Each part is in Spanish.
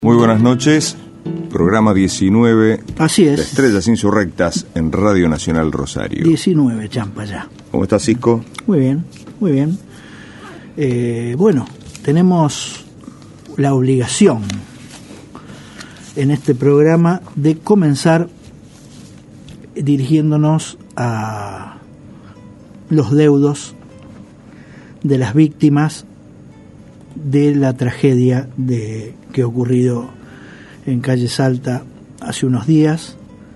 Muy buenas noches, programa 19. Así es. De Estrellas Insurrectas en Radio Nacional Rosario. 19, Champa, ya. ¿Cómo estás, Cisco? Muy bien, muy bien. Bueno, tenemos la obligación en este programa de comenzar dirigiéndonos a los deudos de las víctimas de la tragedia que ha ocurrido en Calle Salta hace unos días.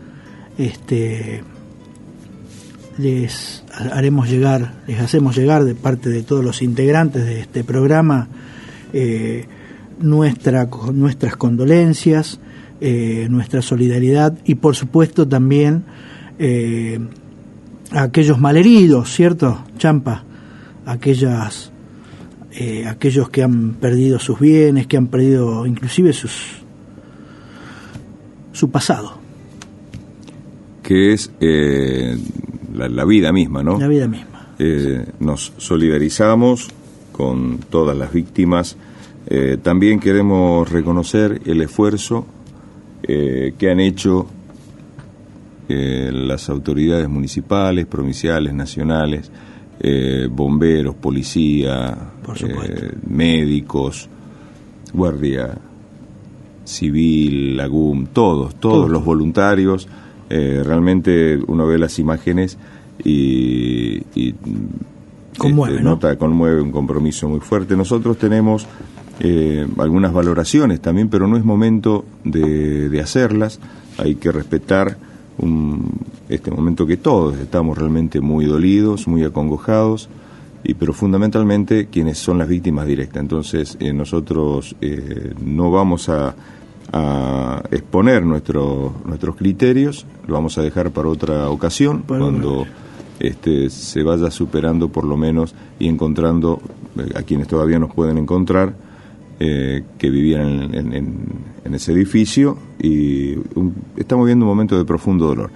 Les hacemos llegar de parte de todos los integrantes de este programa nuestras condolencias, nuestra solidaridad y por supuesto también a aquellos malheridos, ¿cierto, Champa? Aquellos que han perdido sus bienes, que han perdido inclusive su pasado. Que es la vida misma, ¿no? La vida misma. Nos solidarizamos con todas las víctimas. También queremos reconocer el esfuerzo que han hecho las autoridades municipales, provinciales, nacionales, bomberos, policía, médicos, guardia civil, LAGUM, todos los voluntarios. Realmente uno ve las imágenes y conmueve, ¿no? Conmueve un compromiso muy fuerte. Nosotros tenemos algunas valoraciones también, pero no es momento de hacerlas. Hay que respetar este momento que todos estamos realmente muy dolidos, muy acongojados, pero fundamentalmente quienes son las víctimas directas. Entonces nosotros no vamos a exponer nuestros criterios, lo vamos a dejar para otra ocasión, cuando se vaya superando por lo menos y encontrando a quienes todavía nos pueden encontrar, que vivían en ese edificio, y estamos viviendo un momento de profundo dolor.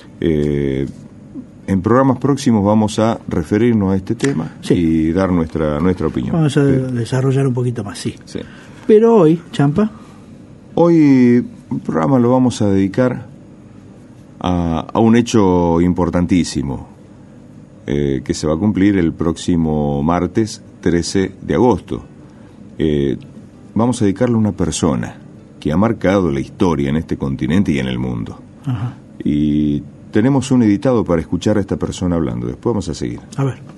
En programas próximos vamos a referirnos a este tema, sí, y dar nuestra opinión. Vamos a desarrollar un poquito más, sí. Pero hoy, Champa, hoy el programa lo vamos a dedicar a un hecho importantísimo que se va a cumplir el próximo martes 13 de agosto. Vamos a dedicarle a una persona que ha marcado la historia en este continente y en el mundo. Ajá. Y tenemos un editado para escuchar a esta persona hablando. Después vamos a seguir. A ver.